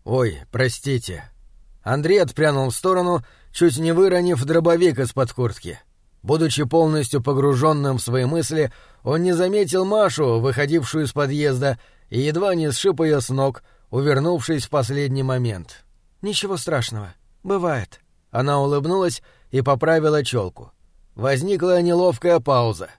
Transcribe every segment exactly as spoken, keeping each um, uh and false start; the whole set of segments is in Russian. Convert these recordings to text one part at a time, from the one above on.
«Ой, простите». Андрей отпрянул в сторону, чуть не выронив дробовик из-под куртки. Будучи полностью погруженным в свои мысли, он не заметил Машу, выходившую из подъезда, и едва не сшиб ее с ног, увернувшись в последний момент. «Ничего страшного. Бывает». Она улыбнулась и поправила челку. Возникла неловкая пауза.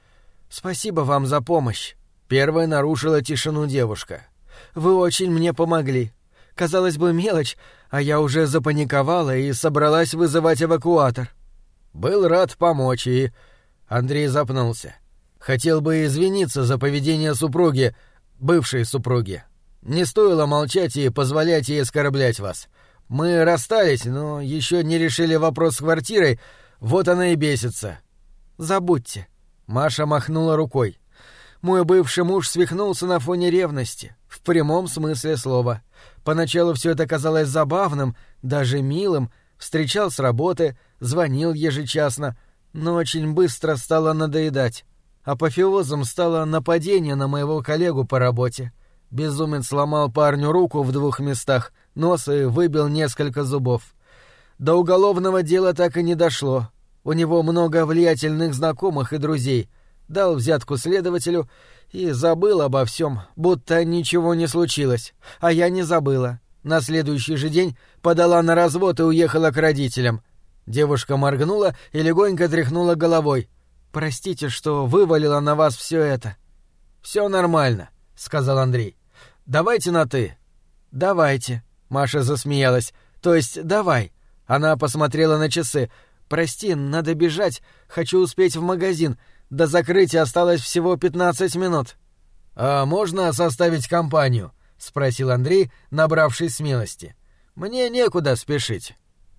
«Спасибо вам за помощь», — первая нарушила тишину девушка. «Вы очень мне помогли. Казалось бы, мелочь, а я уже запаниковала и собралась вызывать эвакуатор». «Был рад помочь и...» Андрей запнулся. «Хотел бы извиниться за поведение супруги, бывшей супруги. Не стоило молчать и позволять ей оскорблять вас. Мы расстались, но еще не решили вопрос с квартирой, вот она и бесится». «Забудьте». Маша махнула рукой. «Мой бывший муж свихнулся на фоне ревности, в прямом смысле слова. Поначалу все это казалось забавным, даже милым, встречал с работы, звонил ежечасно, но очень быстро стало надоедать. Апофеозом стало нападение на моего коллегу по работе. Безумец сломал парню руку в двух местах, нос и выбил несколько зубов. До уголовного дела так и не дошло. У него много влиятельных знакомых и друзей. Дал взятку следователю и забыл обо всем, будто ничего не случилось. А я не забыла. На следующий же день подала на развод и уехала к родителям. Девушка моргнула и легонько тряхнула головой. «Простите, что вывалила на вас все это». «Все нормально», — сказал Андрей. «Давайте на «ты». «Давайте», — Маша засмеялась. «То есть давай». Она посмотрела на часы. «Прости, надо бежать. Хочу успеть в магазин. До закрытия осталось всего пятнадцать минут». «А можно составить компанию?» — спросил Андрей, набравшись смелости. «Мне некуда спешить».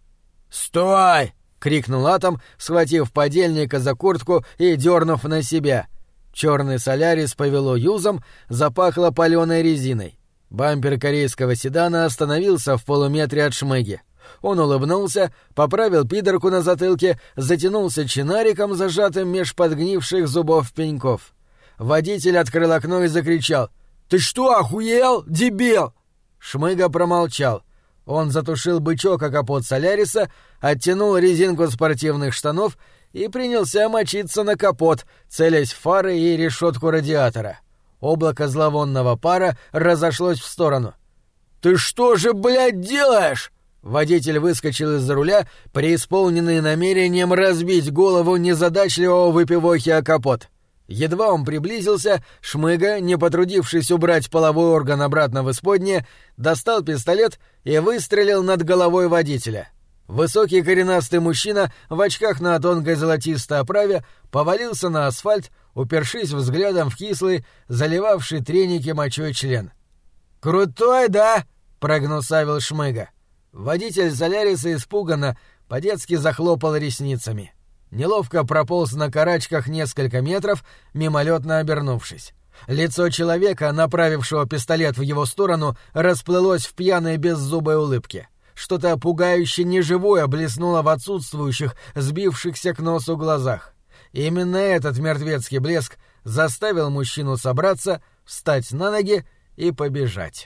«Стой!» — крикнул Атом, схватив подельника за куртку и дернув на себя. Черный Солярис повело юзом, запахло паленой резиной. Бампер корейского седана остановился в полуметре от Шмыги. Он улыбнулся, поправил пидорку на затылке, затянулся чинариком, зажатым меж подгнивших зубов пеньков. Водитель открыл окно и закричал: «Ты что, охуел, дебил?» Шмыга промолчал. Он затушил бычок о капот Соляриса, оттянул резинку спортивных штанов и принялся мочиться на капот, целясь в фары и решетку радиатора. Облако зловонного пара разошлось в сторону. «Ты что же, блядь, делаешь?» Водитель выскочил из-за руля, преисполненный намерением разбить голову незадачливого выпивохи о капот. Едва он приблизился, Шмыга, не потрудившись убрать половой орган обратно в исподнее, достал пистолет и выстрелил над головой водителя. Высокий коренастый мужчина в очках на тонкой золотистой оправе повалился на асфальт, упершись взглядом в кислый, заливавший треники мочой член. «Крутой, да?» — прогнусавил Шмыга. Водитель Соляриса испуганно, по-детски захлопал ресницами. Неловко прополз на карачках несколько метров, мимолетно обернувшись. Лицо человека, направившего пистолет в его сторону, расплылось в пьяной беззубой улыбке. Что-то пугающе неживое блеснуло в отсутствующих, сбившихся к носу глазах. Именно этот мертвецкий блеск заставил мужчину собраться, встать на ноги и побежать.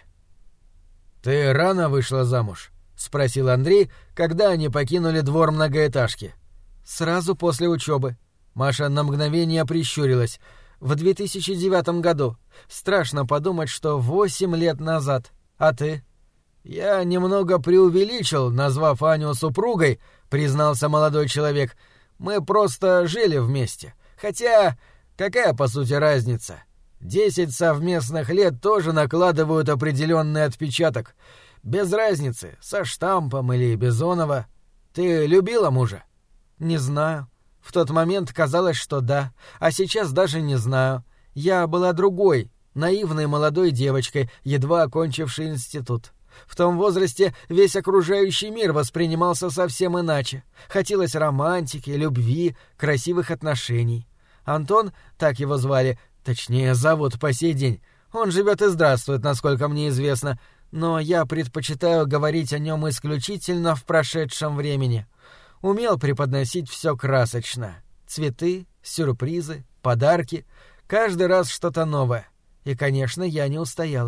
«Ты рано вышла замуж?» — спросил Андрей, когда они покинули двор многоэтажки. «Сразу после учебы». Маша на мгновение прищурилась. «В две тысячи девятом году. Страшно подумать, что восемь лет назад. А ты?» «Я немного преувеличил, назвав Аню супругой», — признался молодой человек. «Мы просто жили вместе. Хотя, какая по сути разница? Десять совместных лет тоже накладывают определенный отпечаток. Без разницы, со штампом или Бизонова. Ты любила мужа?» «Не знаю. В тот момент казалось, что да, а сейчас даже не знаю. Я была другой, наивной молодой девочкой, едва окончившей институт. В том возрасте весь окружающий мир воспринимался совсем иначе. Хотелось романтики, любви, красивых отношений. Антон, так его звали, точнее зовут по сей день, он живет и здравствует, насколько мне известно, но я предпочитаю говорить о нем исключительно в прошедшем времени. Умел преподносить все красочно. Цветы, сюрпризы, подарки. Каждый раз что-то новое. И, конечно, я не устояла.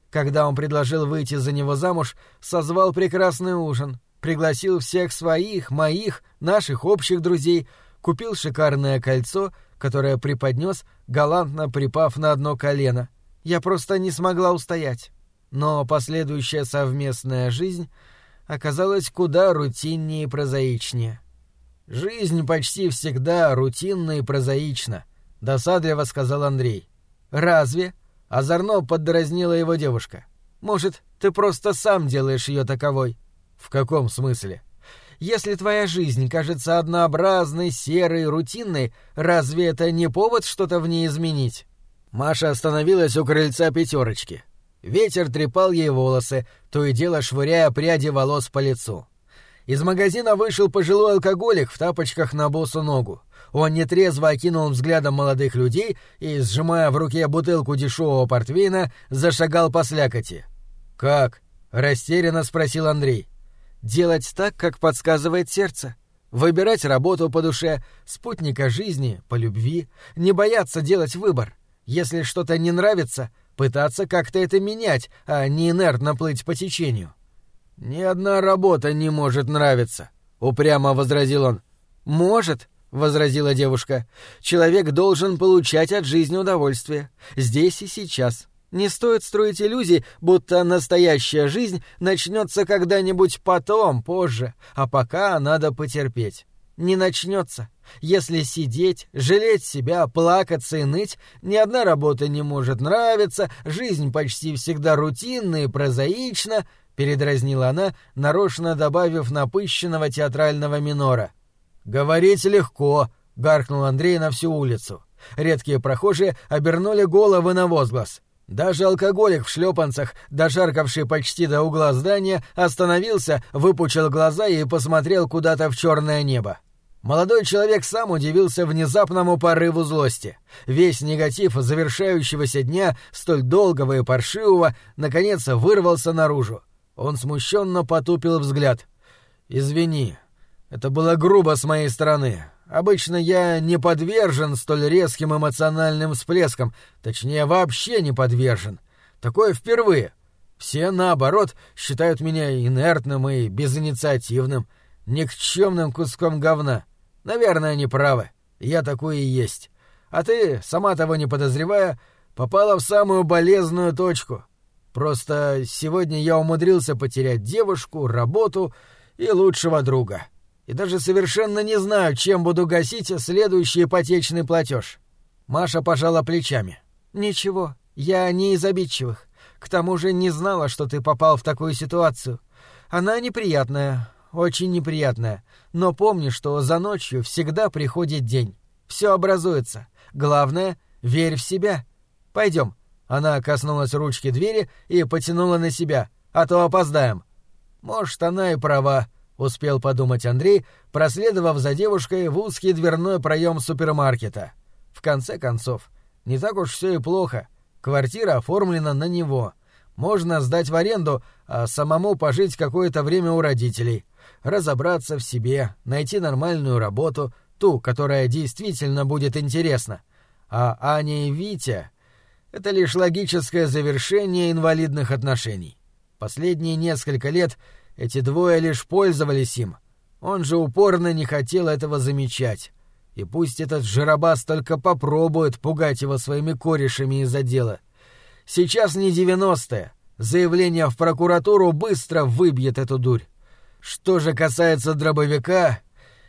Когда он предложил выйти за него замуж, созвал прекрасный ужин, пригласил всех своих, моих, наших общих друзей, купил шикарное кольцо, которое преподнес, галантно припав на одно колено. Я просто не смогла устоять. Но последующая совместная жизнь оказалась куда рутиннее и прозаичнее. «Жизнь почти всегда рутинна и прозаична», — досадливо сказал Андрей. «Разве?» — озорно поддразнила его девушка. «Может, ты просто сам делаешь ее таковой?» «В каком смысле?» «Если твоя жизнь кажется однообразной, серой, рутинной, разве это не повод что-то в ней изменить?» Маша остановилась у крыльца пятерочки. Ветер трепал ей волосы, то и дело швыряя пряди волос по лицу. Из магазина вышел пожилой алкоголик в тапочках на босу ногу. Он нетрезво окинул взглядом молодых людей и, сжимая в руке бутылку дешевого портвейна, зашагал по слякоти. «Как?» — растерянно спросил Андрей. «Делать так, как подсказывает сердце. Выбирать работу по душе, спутника жизни, по любви, не бояться делать выбор. Если что-то не нравится, пытаться как-то это менять, а не инертно плыть по течению». «Ни одна работа не может нравиться», — упрямо возразил он. «Может», — возразила девушка. «Человек должен получать от жизни удовольствие. Здесь и сейчас. Не стоит строить иллюзий, будто настоящая жизнь начнется когда-нибудь потом, позже, а пока надо потерпеть. Не начнется. Если сидеть, жалеть себя, плакаться и ныть, ни одна работа не может нравиться, жизнь почти всегда рутинна и прозаична», — передразнила она, нарочно добавив напыщенного театрального минора. «Говорить легко», — гаркнул Андрей на всю улицу. Редкие прохожие обернули головы на возглас. Даже алкоголик в шлепанцах, дошаркавший почти до угла здания, остановился, выпучил глаза и посмотрел куда-то в черное небо. Молодой человек сам удивился внезапному порыву злости. Весь негатив завершающегося дня, столь долгого и паршивого, наконец вырвался наружу. Он смущенно потупил взгляд. «Извини, это было грубо с моей стороны. Обычно я не подвержен столь резким эмоциональным всплескам, точнее, вообще не подвержен. Такое впервые. Все, наоборот, считают меня инертным и безинициативным, никчемным куском говна. Наверное, они правы. Я такой и есть. А ты, сама того не подозревая, попала в самую болезненную точку. Просто сегодня я умудрился потерять девушку, работу и лучшего друга. И даже совершенно не знаю, чем буду гасить следующий ипотечный платеж». Маша пожала плечами. «Ничего, я не из обидчивых. К тому же не знала, что ты попал в такую ситуацию. Она неприятная, очень неприятная. Но помни, что за ночью всегда приходит день. Все образуется. Главное, верь в себя. Пойдем». Она коснулась ручки двери и потянула на себя. «А то опоздаем». «Может, она и права», — успел подумать Андрей, проследовав за девушкой в узкий дверной проем супермаркета. В конце концов, не так уж все и плохо. Квартира оформлена на него. Можно сдать в аренду, а самому пожить какое-то время у родителей. Разобраться в себе, найти нормальную работу, ту, которая действительно будет интересна. А Аня и Витя — это лишь логическое завершение инвалидных отношений. Последние несколько лет эти двое лишь пользовались им. Он же упорно не хотел этого замечать. И пусть этот жиробас только попробует пугать его своими корешами из-за дела. Сейчас не девяностые. Заявление в прокуратуру быстро выбьет эту дурь. Что же касается дробовика,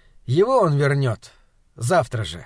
его он вернет. Завтра же.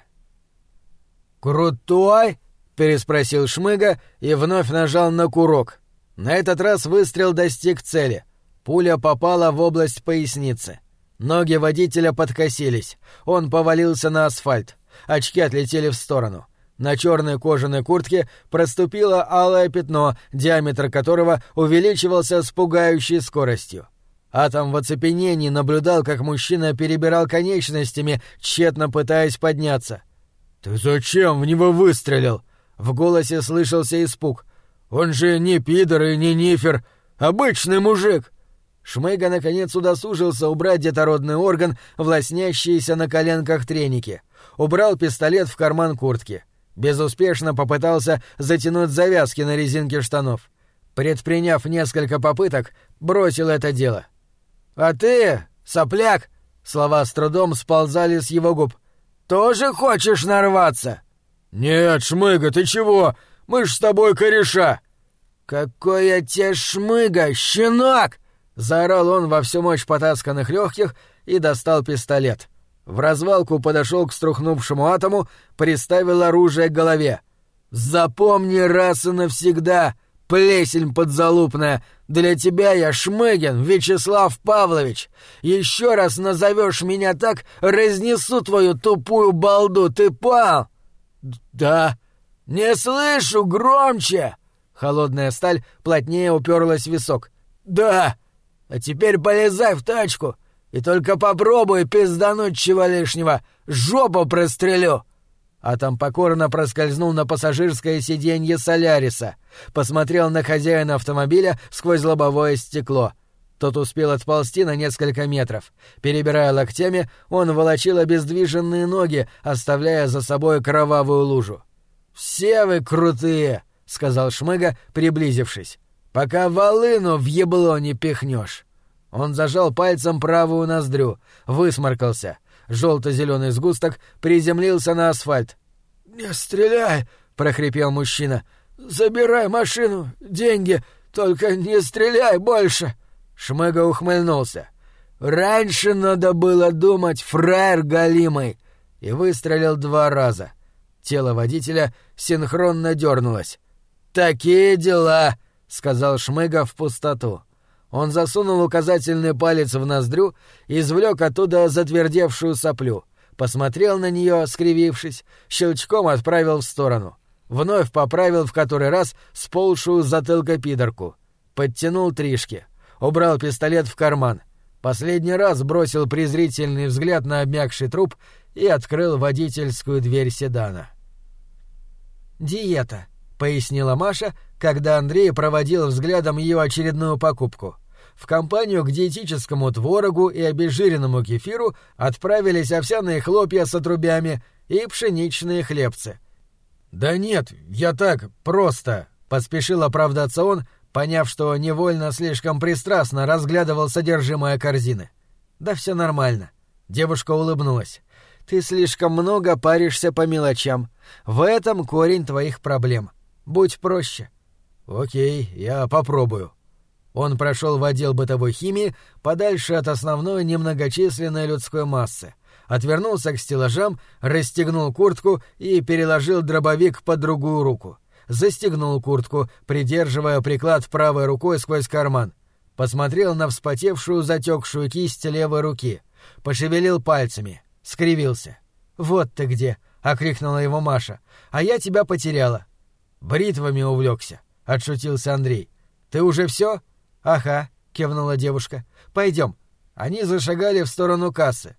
«Крутой?» — переспросил Шмыга и вновь нажал на курок. На этот раз выстрел достиг цели. Пуля попала в область поясницы. Ноги водителя подкосились. Он повалился на асфальт. Очки отлетели в сторону. На черной кожаной куртке проступило алое пятно, диаметр которого увеличивался с пугающей скоростью. Атом в оцепенении наблюдал, как мужчина перебирал конечностями, тщетно пытаясь подняться. «Ты зачем в него выстрелил?» В голосе слышался испуг. «Он же не пидор и не нифер, обычный мужик!» Шмыга наконец удосужился убрать детородный орган в лоснящиеся на коленках треники. Убрал пистолет в карман куртки. Безуспешно попытался затянуть завязки на резинке штанов. Предприняв несколько попыток, бросил это дело. «А ты, сопляк!» — слова с трудом сползали с его губ. «Тоже хочешь нарваться?» «Нет, Шмыга, ты чего? Мы ж с тобой кореша!» «Какой я тебе Шмыга, щенок!» — заорал он во всю мощь потасканных легких и достал пистолет. В развалку подошел к струхнувшему атому, приставил оружие к голове. «Запомни раз и навсегда, плесень подзалупная, для тебя я Шмыгин Вячеслав Павлович. Еще раз назовешь меня так, разнесу твою тупую балду, ты понял?» «Да». «Не слышу, громче!» Холодная сталь плотнее уперлась в висок. «Да! А теперь полезай в тачку и только попробуй пиздануть чего лишнего, жопу прострелю!» Атом покорно проскользнул на пассажирское сиденье Соляриса, посмотрел на хозяина автомобиля сквозь лобовое стекло. Тот успел отползти на несколько метров. Перебирая локтями, он волочил обездвиженные ноги, оставляя за собой кровавую лужу. «Все вы крутые!» — сказал Шмыга, приблизившись. «Пока волыну в ебло не пихнешь». Он зажал пальцем правую ноздрю, высморкался. Желто-зеленый сгусток приземлился на асфальт. «Не стреляй!» — прохрипел мужчина. «Забирай машину, деньги, только не стреляй больше!» Шмыга ухмыльнулся. «Раньше надо было думать, фраер галимый!» И выстрелил два раза. Тело водителя синхронно дернулось. «Такие дела!» — сказал Шмыга в пустоту. Он засунул указательный палец в ноздрю и извлек оттуда затвердевшую соплю, посмотрел на нее, скривившись, щелчком отправил в сторону. Вновь поправил в который раз сползшую с затылка пидорку. Подтянул тришки. Убрал пистолет в карман. Последний раз бросил презрительный взгляд на обмякший труп и открыл водительскую дверь седана. «Диета», — пояснила Маша, когда Андрей проводил взглядом ее очередную покупку. В компанию к диетическому творогу и обезжиренному кефиру отправились овсяные хлопья с отрубями и пшеничные хлебцы. «Да нет, я так, просто», — поспешил оправдаться он, поняв, что невольно слишком пристрастно разглядывал содержимое корзины. «Да все нормально». Девушка улыбнулась. «Ты слишком много паришься по мелочам. В этом корень твоих проблем. Будь проще». «Окей, я попробую». Он прошел в отдел бытовой химии, подальше от основной немногочисленной людской массы, отвернулся к стеллажам, расстегнул куртку и переложил дробовик под другую руку. Застегнул куртку, придерживая приклад правой рукой сквозь карман. Посмотрел на вспотевшую затекшую кисть левой руки. Пошевелил пальцами. Скривился. «Вот ты где!» — окрикнула его Маша. «А я тебя потеряла». «Бритвами увлекся», — отшутился Андрей. «Ты уже все?» «Ага», — кивнула девушка. «Пойдем». Они зашагали в сторону кассы.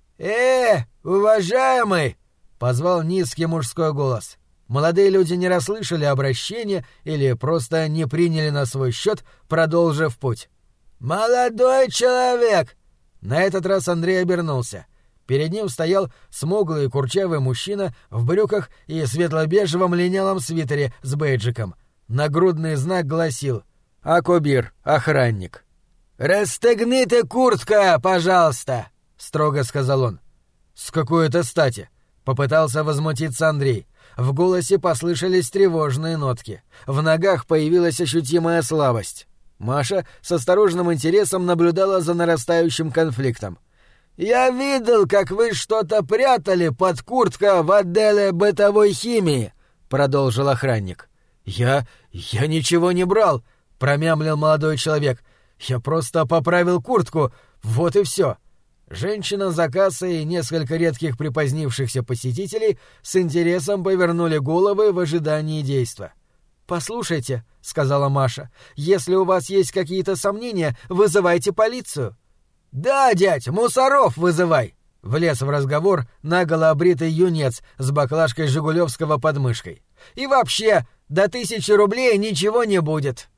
«Э, уважаемый!» — позвал низкий мужской голос. Молодые люди не расслышали обращения или просто не приняли на свой счет, продолжив путь. «Молодой человек!» На этот раз Андрей обернулся. Перед ним стоял смуглый курчавый мужчина в брюках и светло-бежевом линялом свитере с бейджиком. Нагрудный знак гласил «Акобир, охранник». «Расстегните куртка, пожалуйста!» — строго сказал он. «С какой это стати?» — попытался возмутиться Андрей. В голосе послышались тревожные нотки. В ногах появилась ощутимая слабость. Маша с осторожным интересом наблюдала за нарастающим конфликтом. «Я видел, как вы что-то прятали под курткой в отделе бытовой химии», — продолжил охранник. «Я... я ничего не брал», — промямлил молодой человек. «Я просто поправил куртку, вот и все». Женщина за кассой и несколько редких припозднившихся посетителей с интересом повернули головы в ожидании действа. «Послушайте», — сказала Маша, — «если у вас есть какие-то сомнения, вызывайте полицию». «Да, дядь, мусоров вызывай!» — влез в разговор наголо обритый юнец с баклажкой жигулевского под мышкой. «И вообще, до тысячи рублей ничего не будет».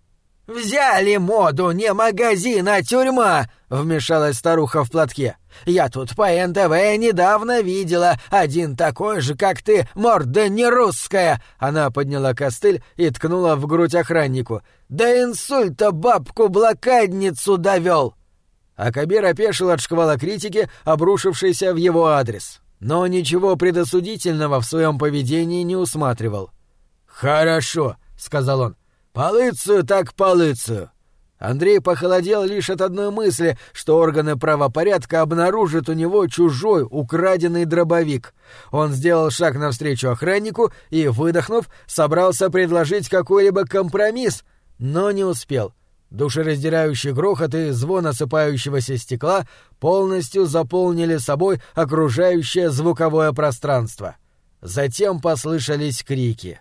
«Взяли моду, не магазин, а тюрьма!» — вмешалась старуха в платке. «Я тут по эн тэ вэ недавно видела. Один такой же, как ты, морда не русская!» Она подняла костыль и ткнула в грудь охраннику. «До инсульта бабку-блокадницу довел!» А Кабир опешил от шквала критики, обрушившейся в его адрес. Но ничего предосудительного в своем поведении не усматривал. «Хорошо», — сказал он. «Полыцию так полыцию». Андрей похолодел лишь от одной мысли, что органы правопорядка обнаружат у него чужой, украденный дробовик. Он сделал шаг навстречу охраннику и, выдохнув, собрался предложить какой-либо компромисс, но не успел. Душераздирающий грохот и звон осыпающегося стекла полностью заполнили собой окружающее звуковое пространство. Затем послышались крики.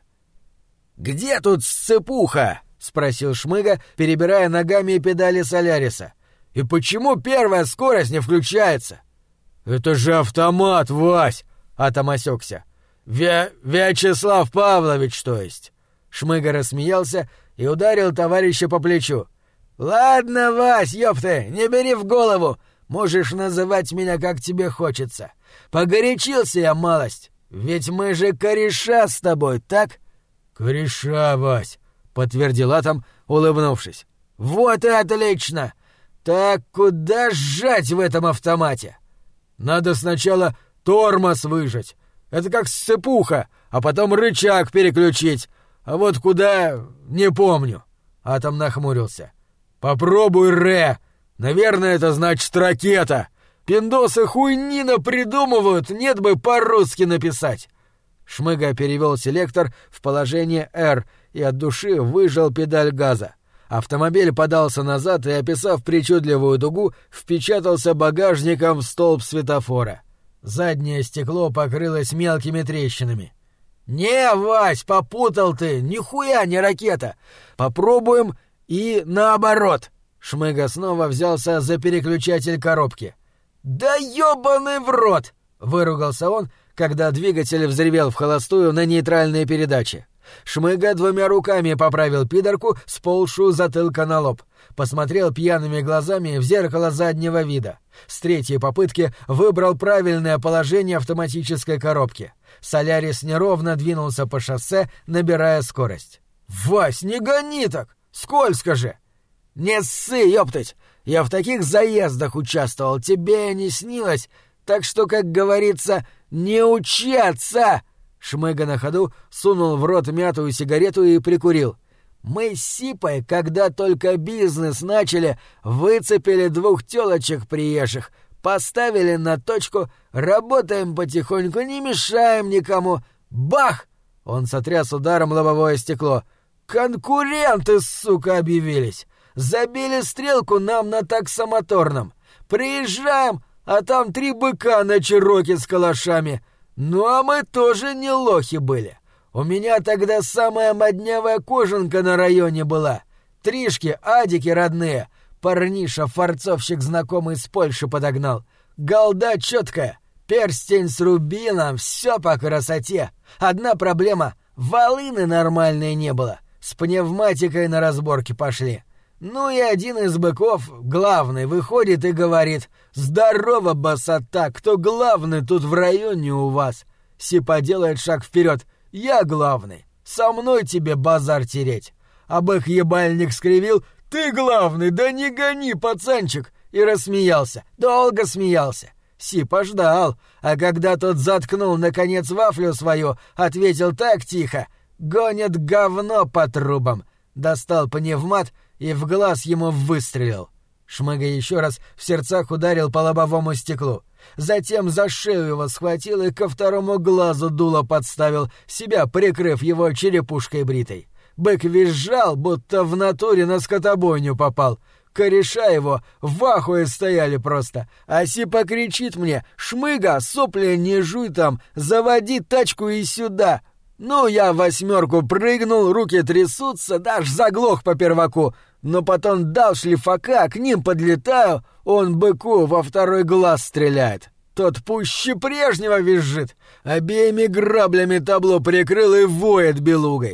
«Где тут сцепуха?» — спросил Шмыга, перебирая ногами педали Соляриса. «И почему первая скорость не включается?» «Это же автомат, Вась!» — Атом осёкся. «Вя... Вячеслав Павлович, то есть!» Шмыга рассмеялся и ударил товарища по плечу. «Ладно, Вась, ёпты, не бери в голову. Можешь называть меня как тебе хочется. Погорячился я малость. Ведь мы же кореша с тобой, так?» «Кореша, Вась», — подтвердил Атом, улыбнувшись. «Вот и отлично! Так куда сжать в этом автомате?» «Надо сначала тормоз выжать. Это как сцепуха, а потом рычаг переключить. А вот куда — не помню». Атом нахмурился. «Попробуй, Ре. Наверное, это значит ракета. Пиндосы хуйни напридумывают, нет бы по-русски написать». Шмыга перевел селектор в положение R и от души выжал педаль газа. Автомобиль подался назад и, описав причудливую дугу, впечатался багажником в столб светофора. Заднее стекло покрылось мелкими трещинами. «Не, Вась, попутал ты, нихуя не ракета. Попробуем и наоборот». Шмыга снова взялся за переключатель коробки. «Да ёбаный в рот!» — выругался он, когда двигатель взревел в холостую на нейтральной передаче. Шмыга двумя руками поправил пидорку, сползшую затылка на лоб. Посмотрел пьяными глазами в зеркало заднего вида. С третьей попытки выбрал правильное положение автоматической коробки. Солярис неровно двинулся по шоссе, набирая скорость. «Вась, не гони так! Скользко же!» «Не ссы, ёптать! Я в таких заездах участвовал, тебе не снилось, так что, как говорится, не учаться!» Шмыга на ходу сунул в рот мятую сигарету и прикурил. «Мы с Сипой, когда только бизнес начали, выцепили двух тёлочек приезжих, поставили на точку, работаем потихоньку, не мешаем никому. Бах!» Он сотряс ударом лобовое стекло. «Конкуренты, сука, объявились! Забили стрелку нам на таксомоторном. Приезжаем, а там три быка на чероке с калашами. Ну а мы тоже не лохи были. У меня тогда самая моднявая кожанка на районе была. Тришки, адики родные. Парниша-форцовщик знакомый с Польши подогнал. Голда чёткая, перстень с рубином, всё по красоте. Одна проблема — волыны нормальной не было. С пневматикой на разборки пошли. Ну и один из быков, главный, выходит и говорит: «Здорово, босота, кто главный тут в районе у вас?» Сипа делает шаг вперед. «Я главный, со мной тебе базар тереть». А бык-ебальник скривил: «Ты главный, да не гони, пацанчик!» И рассмеялся, долго смеялся. Сипа ждал, а когда тот заткнул наконец вафлю свою, ответил так тихо: «Гонят говно по трубам». Достал пневмат и в глаз ему выстрелил. Шмыга еще раз в сердцах ударил по лобовому стеклу. Затем за шею его схватил и ко второму глазу дуло подставил, себя прикрыв его черепушкой бритой. Бык визжал, будто в натуре на скотобойню попал. Кореша его в ахуе стояли просто. А Сипа кричит мне: «Шмыга, сопли не жуй там, заводи тачку и сюда». Ну, я в восьмерку прыгнул, руки трясутся, даже заглох по перваку. Но потом дал шлифака, к ним подлетаю, он быку во второй глаз стреляет. Тот пуще прежнего визжит, обеими граблями табло прикрыл и воет белугой.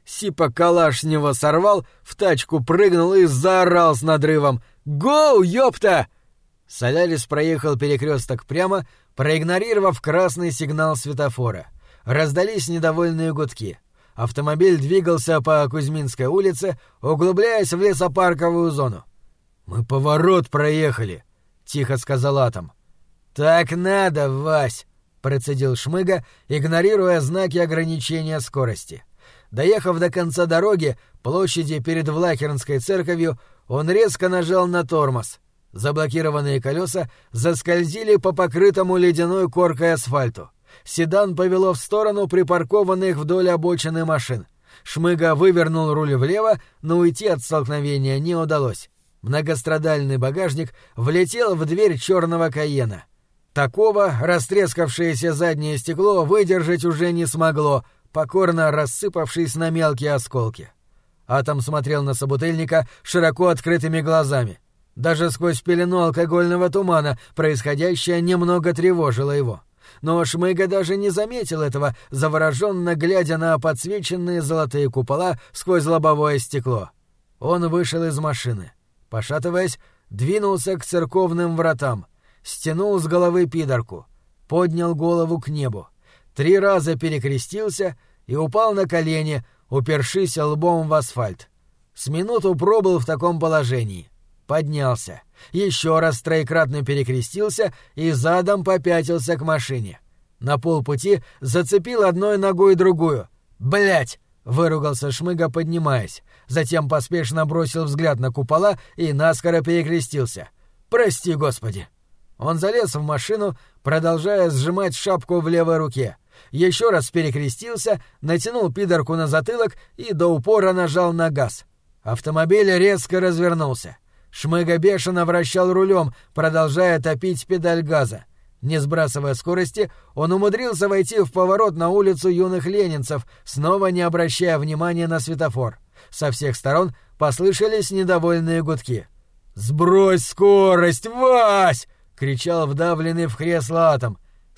Сипа калаш с него сорвал, в тачку прыгнул и заорал с надрывом: «Гоу, ёпта!» Солярис проехал перекресток прямо, проигнорировав красный сигнал светофора. Раздались недовольные гудки. Автомобиль двигался по Кузьминской улице, углубляясь в лесопарковую зону. «Мы поворот проехали», — тихо сказал Атом. «Так надо, Вась», — процедил Шмыга, игнорируя знаки ограничения скорости. Доехав до конца дороги, площади перед Влахернской церковью, он резко нажал на тормоз. Заблокированные колеса заскользили по покрытому ледяной коркой асфальту. Седан повело в сторону припаркованных вдоль обочины машин. Шмыга вывернул руль влево, но уйти от столкновения не удалось. Многострадальный багажник влетел в дверь черного Кайена. Такого растрескавшееся заднее стекло выдержать уже не смогло, покорно рассыпавшись на мелкие осколки. Атом смотрел на собутыльника широко открытыми глазами. Даже сквозь пелену алкогольного тумана происходящее немного тревожило его. Но Шмыга даже не заметил этого, завороженно глядя на подсвеченные золотые купола сквозь лобовое стекло. Он вышел из машины. Пошатываясь, двинулся к церковным вратам, стянул с головы пидорку, поднял голову к небу, три раза перекрестился и упал на колени, упершись лбом в асфальт. С минуту пробыл в таком положении. Поднялся, еще раз троекратно перекрестился и задом попятился к машине. На полпути зацепил одной ногой другую. «Блядь!» — выругался Шмыга, поднимаясь. Затем поспешно бросил взгляд на купола и наскоро перекрестился. «Прости, Господи!» Он залез в машину, продолжая сжимать шапку в левой руке. Еще раз перекрестился, натянул пидорку на затылок и до упора нажал на газ. Автомобиль резко развернулся. Шмыга бешено вращал рулем, продолжая топить педаль газа. Не сбрасывая скорости, он умудрился войти в поворот на улицу Юных Ленинцев, снова не обращая внимания на светофор. Со всех сторон послышались недовольные гудки. «Сбрось скорость, Вась!» — кричал вдавленный в кресло Атом.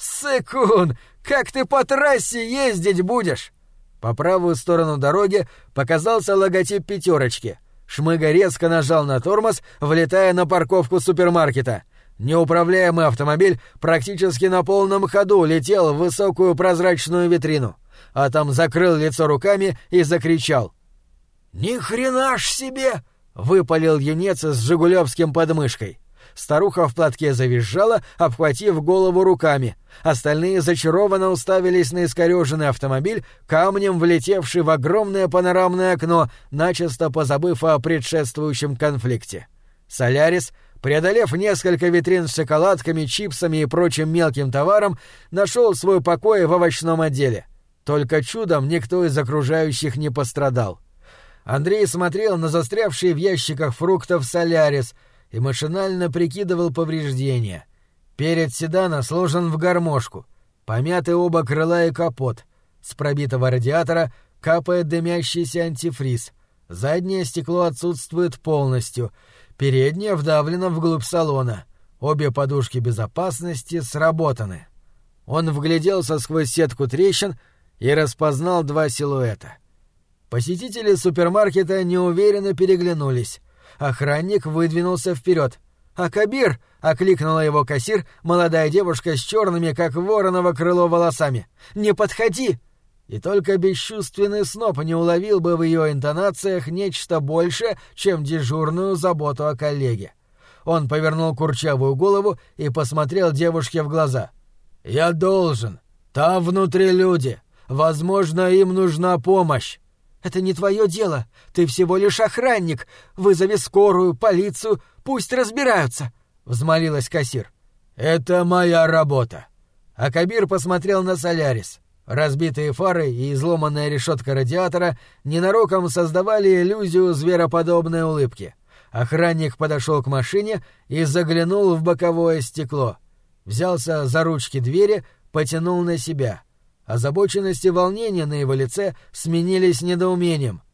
«Сыкун, как ты по трассе ездить будешь?» По правую сторону дороги показался логотип «пятерочки». Шмыга резко нажал на тормоз, влетая на парковку супермаркета. Неуправляемый автомобиль практически на полном ходу летел в высокую прозрачную витрину. Атом закрыл лицо руками и закричал. «Ни хрена ж себе!» — выпалил юнец с жигулевским подмышкой. Старуха в платке завизжала, обхватив голову руками. Остальные зачарованно уставились на искорёженный автомобиль, камнем влетевший в огромное панорамное окно, начисто позабыв о предшествующем конфликте. Солярис, преодолев несколько витрин с шоколадками, чипсами и прочим мелким товаром, нашел свой покой в овощном отделе. Только чудом никто из окружающих не пострадал. Андрей смотрел на застрявшие в ящиках фруктов Солярис и машинально прикидывал повреждения. Перед седана сложен в гармошку, помяты оба крыла и капот. С пробитого радиатора капает дымящийся антифриз. Заднее стекло отсутствует полностью, переднее вдавлено вглубь салона. Обе подушки безопасности сработаны. Он вгляделся сквозь сетку трещин и распознал два силуэта. Посетители супермаркета неуверенно переглянулись. Охранник выдвинулся вперед. «А Кабир!» — окликнула его кассир, молодая девушка с черными, как вороново крыло, волосами. «Не подходи!» И только бесчувственный сноб не уловил бы в ее интонациях нечто большее, чем дежурную заботу о коллеге. Он повернул курчавую голову и посмотрел девушке в глаза. «Я должен. Там внутри люди. Возможно, им нужна помощь». «Это не твое дело. Ты всего лишь охранник. Вызови скорую, полицию, пусть разбираются», — взмолилась кассир. «Это моя работа». А Кабир посмотрел на Солярис. Разбитые фары и изломанная решетка радиатора ненароком создавали иллюзию звероподобной улыбки. Охранник подошел к машине и заглянул в боковое стекло. Взялся за ручки двери, потянул на себя. Озабоченность и волнение на его лице сменились недоумением.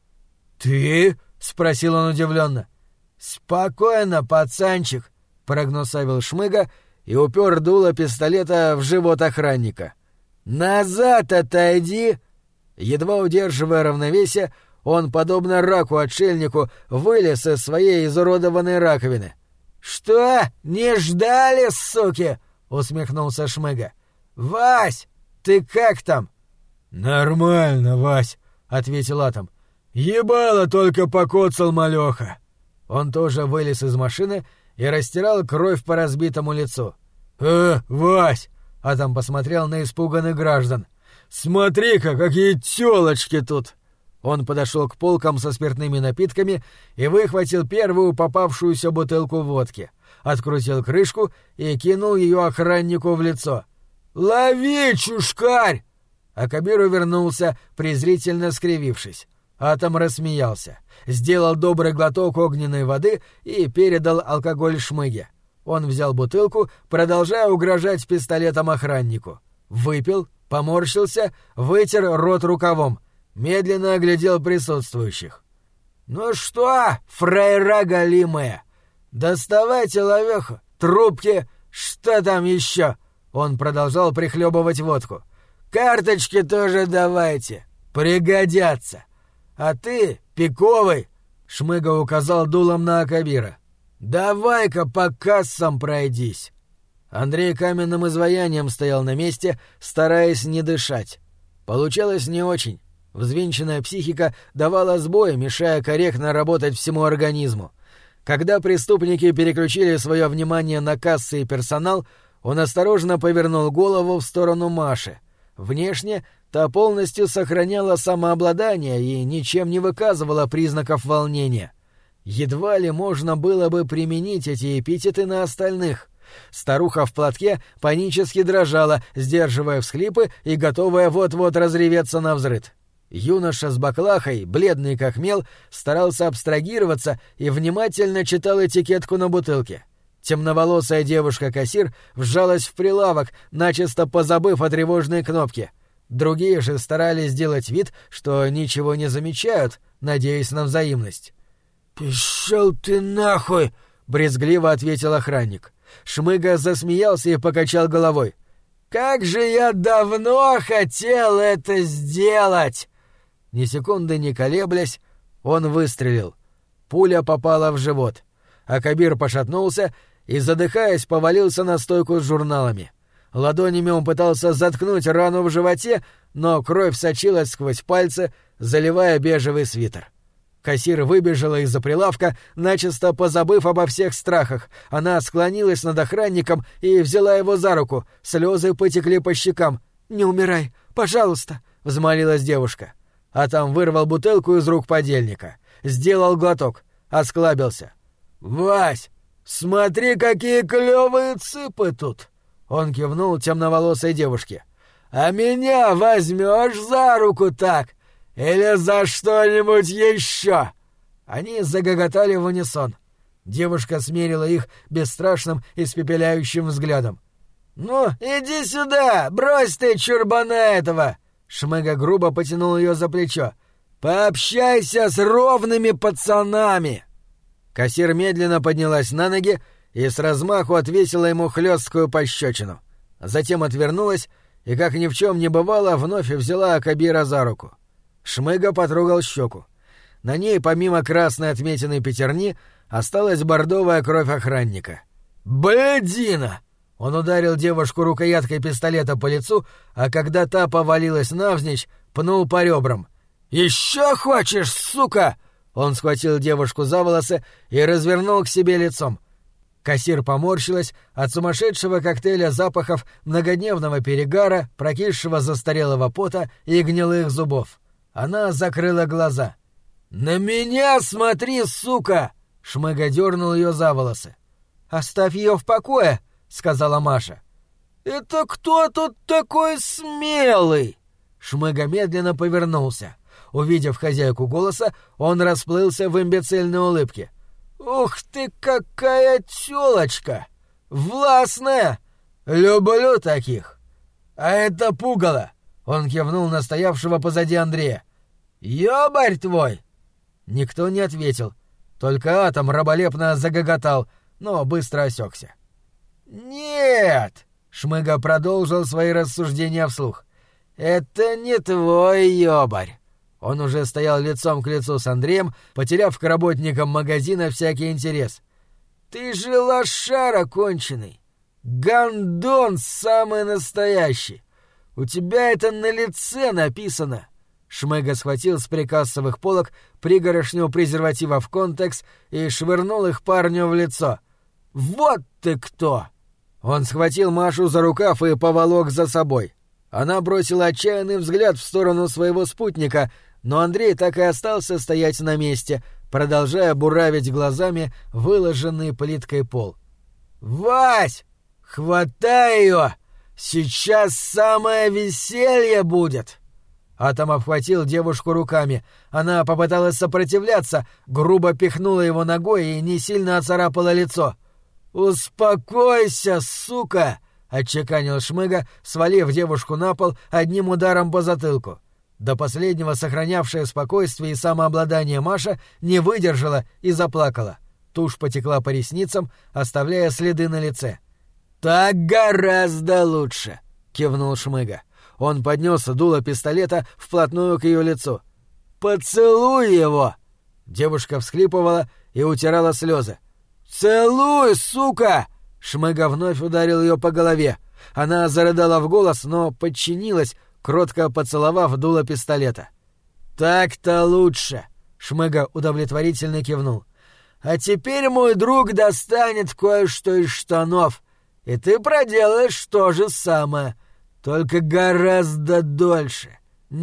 «Ты?» — спросил он удивленно. «Спокойно, пацанчик», — прогнусавил Шмыга и упер дуло пистолета в живот охранника. «Назад отойди!» Едва удерживая равновесие, Он, подобно раку-отшельнику, вылез из своей изуродованной раковины. «Что? Не ждали, суки?» — усмехнулся Шмыга. «Вась, ты как там?» «Нормально, Вась», — ответил Атом. «Ебало только покоцал малёха». Он тоже вылез из машины и растирал кровь по разбитому лицу. «Э, Вась!» — Атом посмотрел на испуганных граждан. «Смотри-ка, какие тёлочки тут!» Он подошел к полкам со спиртными напитками и выхватил первую попавшуюся бутылку водки, открутил крышку и кинул ее охраннику в лицо. «Лови, чушкарь!» А Кабир увернулся, презрительно скривившись. Атом рассмеялся, сделал добрый глоток огненной воды и передал алкоголь Шмыге. Он взял бутылку, продолжая угрожать пистолетом охраннику. Выпил, поморщился, вытер рот рукавом, медленно оглядел присутствующих. «Ну что, фрейра голимая, доставайте ловеху, трубки, что там еще?» Он продолжал прихлебывать водку. «Карточки тоже давайте, пригодятся. А ты, пиковый!» — Шмыга указал дулом на Акабира. «Давай-ка по кассам пройдись». Андрей каменным изваянием стоял на месте, стараясь не дышать. Получалось не очень. Взвинченная психика давала сбой, мешая корректно работать всему организму. Когда преступники переключили свое внимание на кассы и персонал, он осторожно повернул голову в сторону Маши. Внешне та полностью сохраняла самообладание и ничем не выказывала признаков волнения. Едва ли можно было бы применить эти эпитеты на остальных. Старуха в платке панически дрожала, сдерживая всхлипы и готовая вот-вот разреветься навзрыд. Юноша с баклахой, бледный как мел, старался абстрагироваться и внимательно читал этикетку на бутылке. Темноволосая девушка-кассир вжалась в прилавок, начисто позабыв о тревожной кнопке. Другие же старались сделать вид, что ничего не замечают, надеясь на взаимность. «Пошёл ты нахуй!» — брезгливо ответил охранник. Шмыга засмеялся и покачал головой. «Как же я давно хотел это сделать!» Ни секунды не колеблясь, он выстрелил. Пуля попала в живот. А Кабир пошатнулся и, задыхаясь, повалился на стойку с журналами. Ладонями он пытался заткнуть рану в животе, но кровь сочилась сквозь пальцы, заливая бежевый свитер. Кассир выбежала из-за прилавка, начисто позабыв обо всех страхах. Она склонилась над охранником и взяла его за руку. Слезы потекли по щекам. «Не умирай, пожалуйста!» — взмолилась девушка. А там вырвал бутылку из рук подельника. Сделал глоток. Осклабился. «Вась, смотри, какие клёвые цыпы тут!» Он кивнул темноволосой девушке. «А меня возьмёшь за руку так? Или за что-нибудь ещё?» Они загоготали в унисон. Девушка смерила их бесстрашным, испепеляющим взглядом. «Ну, иди сюда! Брось ты чурбана этого!» Шмыга грубо потянул её за плечо. «Пообщайся с ровными пацанами!» Кассир медленно поднялась на ноги и с размаху отвесила ему хлёсткую пощёчину. Затем отвернулась и, как ни в чём не бывало, вновь взяла Акабира за руку. Шмыга потрогал щеку. На ней, помимо красной отметины пятерни, осталась бордовая кровь охранника. «Блядина!» Он ударил девушку рукояткой пистолета по лицу, а когда та повалилась навзничь, пнул по ребрам. «Еще хочешь, сука?» Он схватил девушку за волосы и развернул к себе лицом. Кассир поморщилась от сумасшедшего коктейля запахов многодневного перегара, прокисшего застарелого пота и гнилых зубов. Она закрыла глаза. «На меня смотри, сука!» Шмыга дернул ее за волосы. «Оставь ее в покое!» — сказала Маша. «Это кто тут такой смелый?» Шмыга медленно повернулся. Увидев хозяйку голоса, он расплылся в имбецильной улыбке. «Ух ты, какая тёлочка! Властная! Люблю таких! А это пугало!» Он кивнул на стоявшего позади Андрея. «Ёбарь твой!» Никто не ответил. Только Атом раболепно загоготал, но быстро осекся. «Нет!» — Шмыга продолжил свои рассуждения вслух. «Это не твой ёбарь. Он уже стоял лицом к лицу с Андреем, потеряв к работникам магазина всякий интерес. «Ты же лошара конченый! Гондон самый настоящий! У тебя это на лице написано!» Шмыга схватил с прикассовых полок пригорошню презервативов «Контекс» и швырнул их парню в лицо. «Вот ты кто!» Он схватил Машу за рукав и поволок за собой. Она бросила отчаянный взгляд в сторону своего спутника, но Андрей так и остался стоять на месте, продолжая буравить глазами выложенный плиткой пол. «Вась! Хватай ее! Сейчас самое веселье будет!» Атом обхватил девушку руками. Она попыталась сопротивляться, грубо пихнула его ногой и не сильно оцарапала лицо. «Успокойся, сука!» — отчеканил Шмыга, свалив девушку на пол одним ударом по затылку. До последнего сохранявшая спокойствие и самообладание Маша не выдержала и заплакала. Тушь потекла по ресницам, оставляя следы на лице. «Так гораздо лучше!» — кивнул Шмыга. Он поднес дуло пистолета вплотную к ее лицу. «Поцелуй его!» Девушка всхлипывала и утирала слезы. «Целуй, сука!» Шмыга вновь ударил ее по голове. Она зарыдала в голос, но подчинилась, кротко поцеловав дуло пистолета. «Так-то лучше!» Шмыга удовлетворительно кивнул. «А теперь мой друг достанет кое-что из штанов, и ты проделаешь то же самое, только гораздо дольше,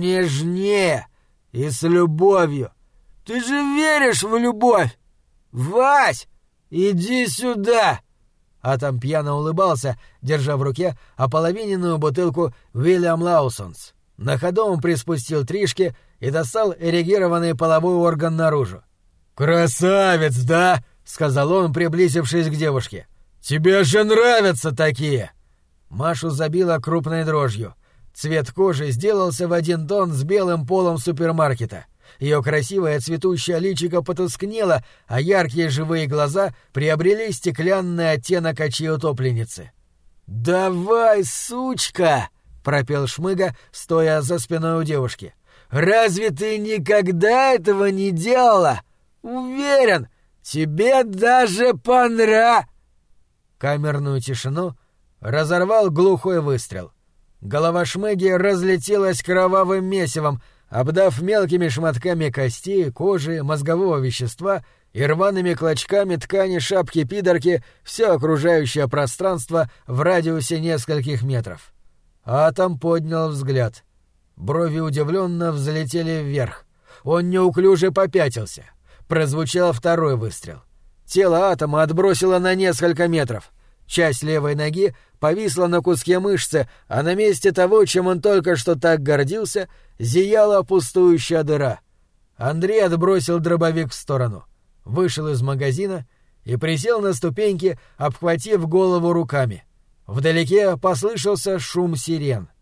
нежнее и с любовью. Ты же веришь в любовь! Вась, иди сюда!» Атом пьяно улыбался, держа в руке ополовиненную бутылку «Уильям Лаусонс». На ходу он приспустил тришки и достал эрегированный половой орган наружу. «Красавец, да?» — сказал он, приблизившись к девушке. «Тебе же нравятся такие!» Машу забило крупной дрожью. Цвет кожи сделался в один тон с белым полом супермаркета. Ее красивое цветущее личико потускнело, а яркие живые глаза приобрели стеклянный оттенок очей утопленницы. «Давай, сучка!» — пропел Шмыга, стоя за спиной у девушки. «Разве ты никогда этого не делала? Уверен, тебе даже понра...» Камерную тишину разорвал глухой выстрел. Голова Шмыги разлетелась кровавым месивом, обдав мелкими шматками костей, кожи, мозгового вещества и рваными клочками ткани шапки-пидорки все окружающее пространство в радиусе нескольких метров. Атом поднял взгляд. Брови удивленно взлетели вверх. Он неуклюже попятился. Прозвучал второй выстрел. Тело Атома отбросило на несколько метров. Часть левой ноги повисла на куске мышцы, а на месте того, чем он только что так гордился, зияла пустующая дыра. Андрей отбросил дробовик в сторону, вышел из магазина и присел на ступеньки, обхватив голову руками. Вдалеке послышался шум сирен.